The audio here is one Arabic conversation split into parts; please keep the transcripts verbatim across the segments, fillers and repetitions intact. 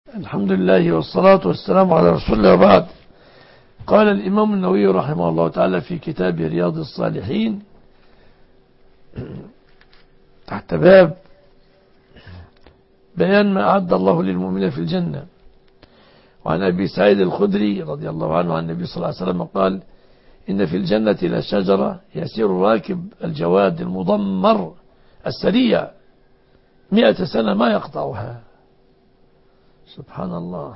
الحمد لله والصلاة والسلام على رسول الله وبعد. قال الإمام النووي رحمه الله تعالى في كتاب رياض الصالحين تحت باب بيان ما أعد الله للمؤمنين في الجنة. وعن أبي سعيد الخدري رضي الله عنه عن النبي صلى الله عليه وسلم قال: إن في الجنة لشجرة يسير الراكب الجواد المضمر السريع مئة سنة ما يقطعها. سبحان الله.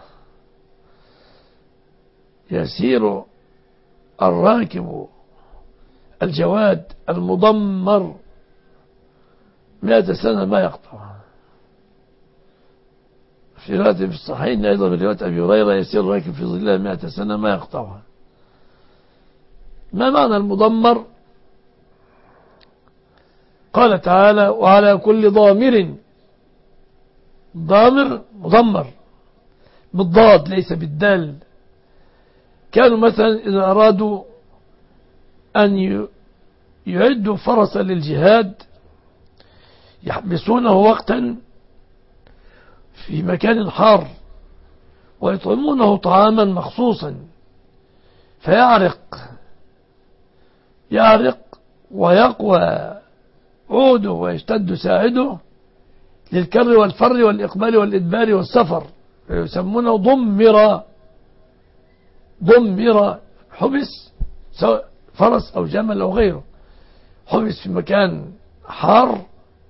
يسير الراكب الجواد المضمر مئة سنة ما يقطعها. في رواية في الصحيحين أيضا من رواية أبي هريرة: يسير الراكب في ظلها مئة سنة ما يقطعها. ما معنى المضمر؟ قال تعالى: وعلى كل ضامر. ضامر مضمر بالضاد ليس بالدال. كانوا مثلا إذا أرادوا أن يعدوا فرسا للجهاد يحبسونه وقتا في مكان حار ويطعمونه طعاما مخصوصا فيعرق يعرق ويقوى عوده ويشتد ساعده للكر والفر والإقبال والإدبار والسفر، يسمونه ضمر. ضمر حبس، سواء فرس أو جمل أو غيره، حبس في مكان حار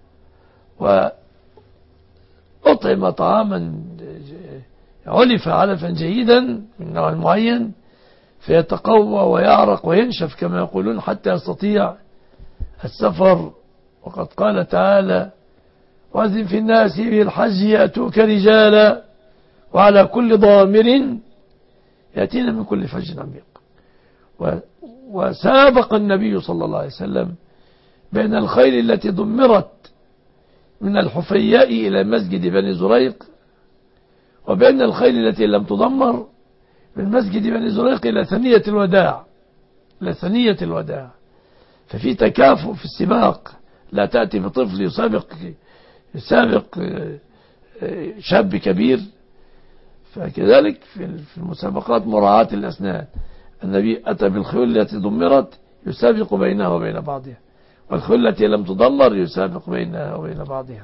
وأطعم طعاما علف علفا جيدا من نوع معين فيتقوى ويعرق وينشف كما يقولون حتى يستطيع السفر. وقد قال تعالى: وأذن في الناس بالحج يأتوك رجالا وعلى كل ضامر يأتينا من كل فج عميق. وسابق النبي صلى الله عليه وسلم بين الخيل التي ضمرت من الحفياء إلى مسجد بني زريق وبين الخيل التي لم تضمر من مسجد بني زريق إلى ثنية الوداع إلى ثنية الوداع. ففي تكافؤ في السباق، لا تأتي بطفل يسابق يسابق شاب كبير. فكذلك في المسابقات مراعاة الأسنان، النبي أتى بالخيول التي ضمرت يسابق بينها وبين بعضها، والخيول التي لم تضمر يسابق بينها وبين بعضها.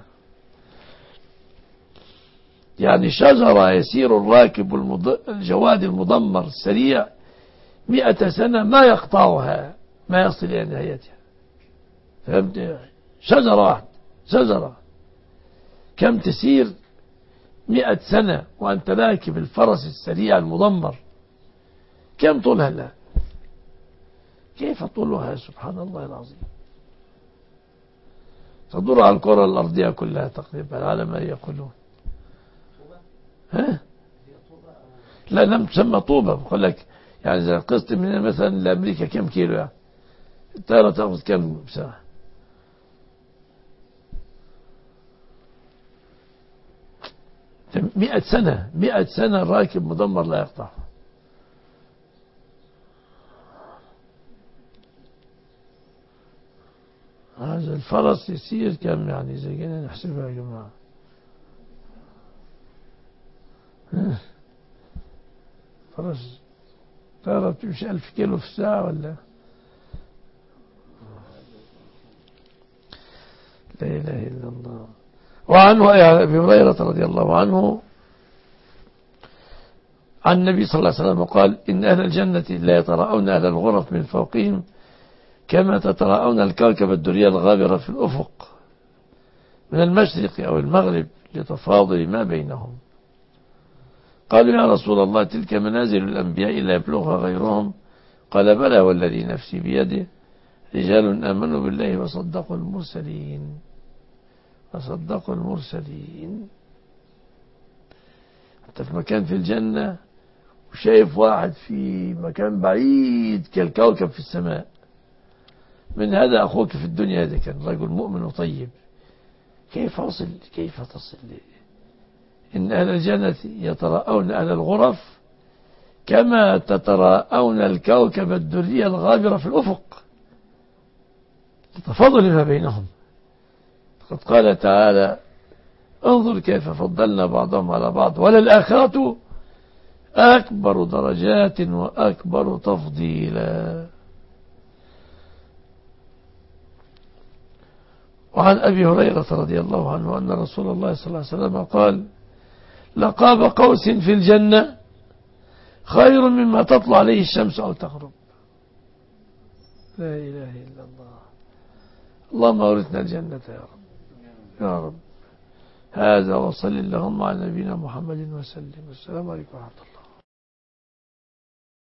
يعني شجرة يسير الراكب الجواد المضمر السريع مئة سنة ما يقطعها، ما يصل إلى نهايتها. فهمت؟ شجرة واحدة، شجرة كم تسير مئة سنة وأنت راكب الفرس السريع المضمر؟ كم طولها الآن؟ كيف طولها؟ سبحان الله العظيم. تدور على الكرة الأرضية كلها تقريبا على ما يقولون. ها؟ لا، لم تسمى طوبة. بقول لك يعني إذا قست من مثلا لأمريكا كم كيلو يعني الطائرة تأخذ كم ساعة؟ مئة سنة مئة سنة الراكب مدمر لا يقطع. هذا الفرس يسير كم يعني إذا جينا نحسبها يا جماعة؟ فرس طائرة بتمشي ألف كيلو في الساعة ولا؟ لا إله إلا الله. وعنه أبي هريرة رضي الله عنه عن النبي صلى الله عليه وسلم قال: إن أهل الجنة لا يتراءون أهل الغرف من فوقهم كما تتراءون الكوكب الدري الغابرة في الأفق من المشرق أو المغرب لتفاضل ما بينهم. قالوا: يا رسول الله، تلك منازل الأنبياء لا يبلغها غيرهم. قال: بلى والذي نفسي بيده، رجال آمنوا بالله وصدقوا المرسلين وصدقوا المرسلين. أنت في مكان في الجنة وشايف واحد في مكان بعيد كالكوكب في السماء، من هذا أخوك في الدنيا هذا كان رجل مؤمن وطيب. كيف أصل كيف تصل؟ إن أهل الجنة يتراءون أهل الغرف كما تتراءون الكوكب الدري الغابر في الأفق لتفاضل ما بينهم. قد قال تعالى: انظر كيف فضلنا بعضهم على بعض، وللآخرة أكبر درجات وأكبر تفضيلا. وعن أبي هريرة رضي الله عنه أن رسول الله صلى الله عليه وسلم قال: لقاب قوس في الجنة خير مما تطلع عليه الشمس أو تغرب. لا إله إلا الله. اللهم أورثنا الجنة يا رب يا رب. هذا وصل اللهم على نبينا محمد وسلم. والسلام عليكم ورحمة الله.